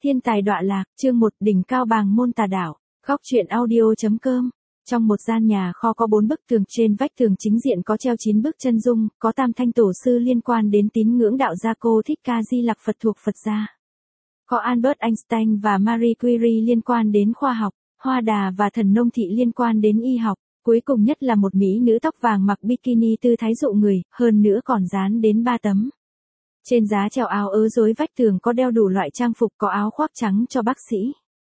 Thiên tài đọa lạc, chương 1, đỉnh cao bàng môn tà đạo. Góc truyện audio.com. Trong một gian nhà kho có 4 bức tường, trên vách tường chính diện có treo 9 bức chân dung, có tam thanh tổ sư liên quan đến tín ngưỡng đạo gia Cô Thích Ca Di Lặc Phật thuộc Phật gia. Có Albert Einstein và Marie Curie liên quan đến khoa học, Hoa Đà và Thần Nông Thị liên quan đến y học, cuối cùng nhất là một mỹ nữ tóc vàng mặc bikini tư thái dụ người, hơn nữa còn dán đến 3 tấm. Trên giá treo áo ớ rối vách tường có đeo đủ loại trang phục, có áo khoác trắng cho bác sĩ,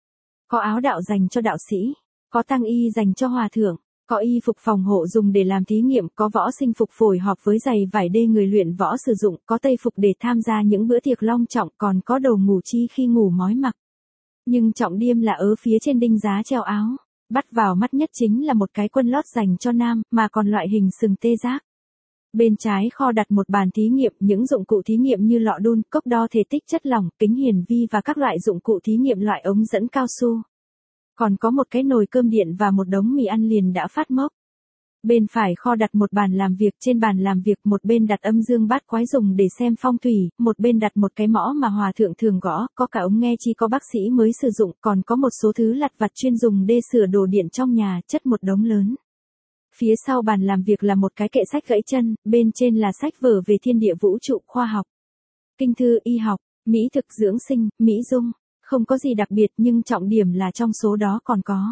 có áo đạo dành cho đạo sĩ, có tăng y dành cho hòa thượng, có y phục phòng hộ dùng để làm thí nghiệm, có võ sinh phục phối hợp với giày vải đê người luyện võ sử dụng, có tây phục để tham gia những bữa tiệc long trọng, còn có đồ ngủ chi khi ngủ mói mặc. Nhưng trọng điểm là ở phía trên đinh giá treo áo, bắt vào mắt nhất chính là một cái quần lót dành cho nam, mà còn loại hình sừng tê giác. Bên trái kho đặt một bàn thí nghiệm, những dụng cụ thí nghiệm như lọ đun, cốc đo thể tích chất lỏng, kính hiển vi và các loại dụng cụ thí nghiệm loại ống dẫn cao su. Còn có một cái nồi cơm điện và một đống mì ăn liền đã phát mốc. Bên phải kho đặt một bàn làm việc, trên bàn làm việc một bên đặt âm dương bát quái dùng để xem phong thủy, một bên đặt một cái mõ mà hòa thượng thường gõ, có cả ống nghe chi có bác sĩ mới sử dụng, còn có một số thứ lặt vặt chuyên dùng để sửa đồ điện trong nhà, chất một đống lớn. Phía sau bàn làm việc là một cái kệ sách gãy chân, bên trên là sách vở về thiên địa vũ trụ, khoa học, kinh thư, y học, mỹ thực, dưỡng sinh, mỹ dung. Không có gì đặc biệt nhưng trọng điểm là trong số đó còn có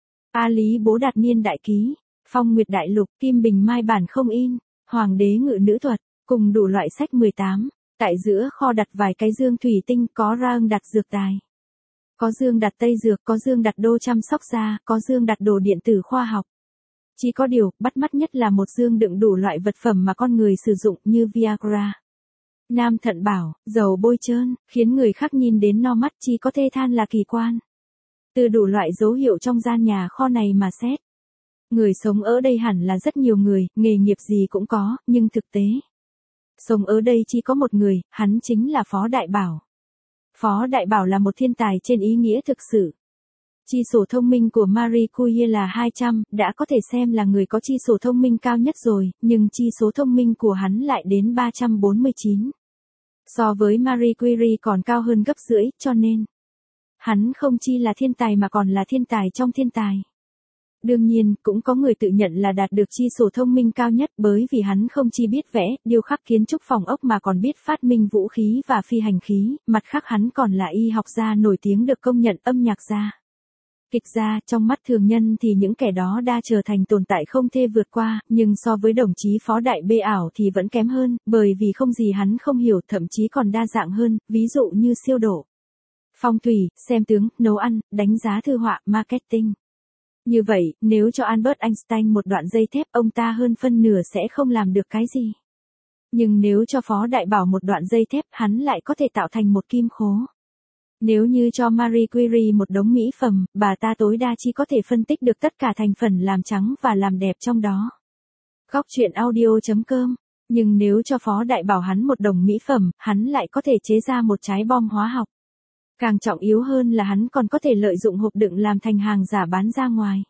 A Lý Bố Đạt Niên Đại Ký, Phong Nguyệt Đại Lục, Kim Bình Mai Bản không in, Hoàng Đế Ngự Nữ Thuật, cùng đủ loại sách 18. Tại giữa kho đặt vài cái dương thủy tinh, có rang đặt dược tài, có dương đặt tây dược, có dương đặt đồ chăm sóc da, có dương đặt đồ điện tử khoa học. Chỉ có điều, bắt mắt nhất là một dương đựng đủ loại vật phẩm mà con người sử dụng như Viagra, nam thận bảo, dầu bôi trơn, khiến người khác nhìn đến no mắt, chỉ có thê than là kỳ quan. Từ đủ loại dấu hiệu trong gian nhà kho này mà xét, người sống ở đây hẳn là rất nhiều người, nghề nghiệp gì cũng có, nhưng thực tế, sống ở đây chỉ có một người, hắn chính là Phó Đại Bảo. Phó Đại Bảo là một thiên tài trên ý nghĩa thực sự. Chi số thông minh của Marie Curie là 200, đã có thể xem là người có chi số thông minh cao nhất rồi, nhưng chi số thông minh của hắn lại đến 349. So với Marie Curie còn cao hơn gấp rưỡi, cho nên hắn không chỉ là thiên tài mà còn là thiên tài trong thiên tài. Đương nhiên, cũng có người tự nhận là đạt được chi số thông minh cao nhất, bởi vì hắn không chỉ biết vẽ, điêu khắc kiến trúc phòng ốc mà còn biết phát minh vũ khí và phi hành khí, mặt khác hắn còn là y học gia nổi tiếng được công nhận, âm nhạc gia, kịch gia. Trong mắt thường nhân thì những kẻ đó đã trở thành tồn tại không thể vượt qua, nhưng so với đồng chí Phó Đại Bê ảo thì vẫn kém hơn, bởi vì không gì hắn không hiểu, thậm chí còn đa dạng hơn, ví dụ như siêu độ, phong thủy, xem tướng, nấu ăn, đánh giá thư họa, marketing. Như vậy, nếu cho Albert Einstein một đoạn dây thép, ông ta hơn phân nửa sẽ không làm được cái gì. Nhưng nếu cho Phó Đại Bảo một đoạn dây thép, hắn lại có thể tạo thành một kim khố. Nếu như cho Marie Curie một đống mỹ phẩm, bà ta tối đa chỉ có thể phân tích được tất cả thành phần làm trắng và làm đẹp trong đó. Góc truyện audio.com. Nhưng nếu cho Phó Đại Bảo hắn một đống mỹ phẩm, hắn lại có thể chế ra một trái bom hóa học. Càng trọng yếu hơn là hắn còn có thể lợi dụng hộp đựng làm thành hàng giả bán ra ngoài.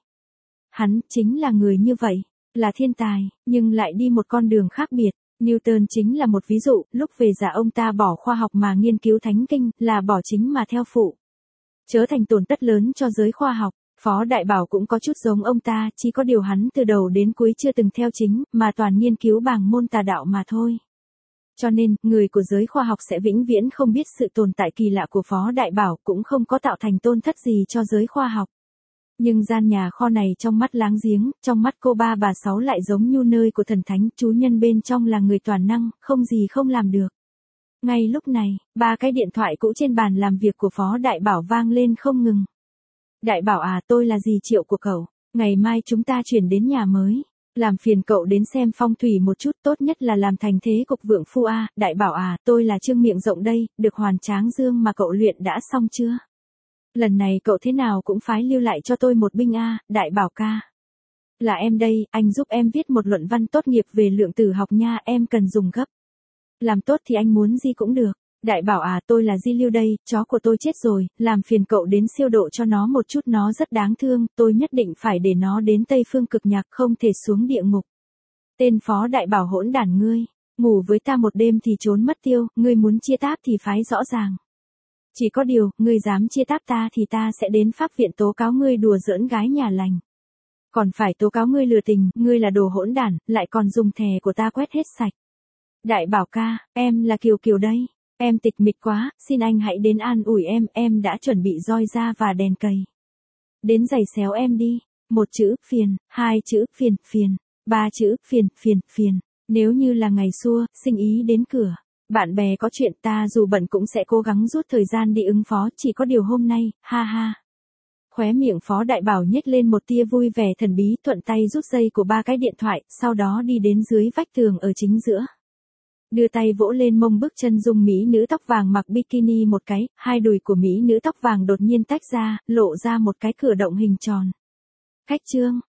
Hắn chính là người như vậy, là thiên tài, nhưng lại đi một con đường khác biệt. Newton chính là một ví dụ, lúc về già ông ta bỏ khoa học mà nghiên cứu thánh kinh, là bỏ chính mà theo phụ, trở thành tổn thất lớn cho giới khoa học. Phó Đại Bảo cũng có chút giống ông ta, chỉ có điều hắn từ đầu đến cuối chưa từng theo chính, mà toàn nghiên cứu bàng môn tà đạo mà thôi. Cho nên, người của giới khoa học sẽ vĩnh viễn không biết sự tồn tại kỳ lạ của Phó Đại Bảo, cũng không có tạo thành tôn thất gì cho giới khoa học. Nhưng gian nhà kho này trong mắt láng giếng, trong mắt cô ba bà sáu lại giống như nơi của thần thánh, chú nhân bên trong là người toàn năng, không gì không làm được. Ngay lúc này, 3 cái điện thoại cũ trên bàn làm việc của Phó Đại Bảo vang lên không ngừng. Đại Bảo à, tôi là dì Triệu của cậu, ngày mai chúng ta chuyển đến nhà mới. Làm phiền cậu đến xem phong thủy một chút, tốt nhất là làm thành thế cục vượng phu a. Đại Bảo à, tôi là Trương Miệng Rộng đây, được Hoàn Tráng Dương mà cậu luyện đã xong chưa? Lần này cậu thế nào cũng phái lưu lại cho tôi một binh a. Đại Bảo ca. Là em đây, anh giúp em viết một luận văn tốt nghiệp về lượng tử học nha, em cần dùng gấp. Làm tốt thì anh muốn gì cũng được. Đại Bảo à, tôi là Di Lưu đây, chó của tôi chết rồi, làm phiền cậu đến siêu độ cho nó một chút, nó rất đáng thương, tôi nhất định phải để nó đến Tây Phương Cực Nhạc, không thể xuống địa ngục. Tên Phó Đại Bảo hỗn đản ngươi, ngủ với ta một đêm thì trốn mất tiêu, ngươi muốn chia táp thì phái rõ ràng. Chỉ có điều, ngươi dám chia táp ta thì ta sẽ đến pháp viện tố cáo ngươi đùa giỡn gái nhà lành. Còn phải tố cáo ngươi lừa tình, ngươi là đồ hỗn đản, lại còn dùng thẻ của ta quét hết sạch. Đại bảo ca, em là Kiều Kiều đây. Em tịch mịch quá, xin anh hãy đến an ủi em đã chuẩn bị roi da và đèn cầy. Đến giày xéo em đi. 1 chữ, phiền, 2 chữ, phiền, phiền, 3 chữ, phiền, phiền, phiền. Nếu như là ngày xưa, sinh ý đến cửa. Bạn bè có chuyện ta dù bận cũng sẽ cố gắng rút thời gian đi ứng phó, chỉ có điều hôm nay, ha ha. Khóe miệng Phó Đại Bảo nhếch lên một tia vui vẻ thần bí, thuận tay rút dây của 3 cái điện thoại, sau đó đi đến dưới vách tường ở chính giữa. Đưa tay vỗ lên mông bước chân dung mỹ nữ tóc vàng mặc bikini một cái, hai đùi của mỹ nữ tóc vàng đột nhiên tách ra, lộ ra một cái cửa động hình tròn. Khách trương,